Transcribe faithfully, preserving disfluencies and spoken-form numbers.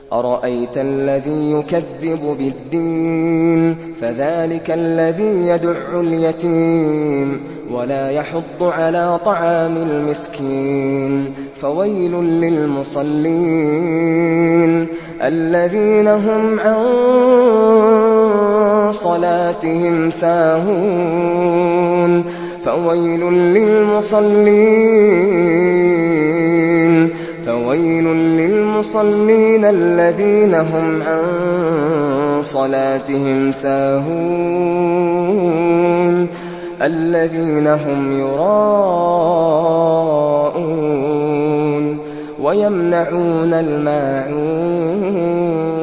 أرأيت الذي يكذب بالدين فذلك الذي يدع اليتيم ولا يحض على طعام المسكين فويل للمصلين الذين هم عن صلاتهم ساهون فويل للمصلين فويل للمصلين الذين هم عن صلاتهم ساهون الذين هم يراءون ويمنعون الماعون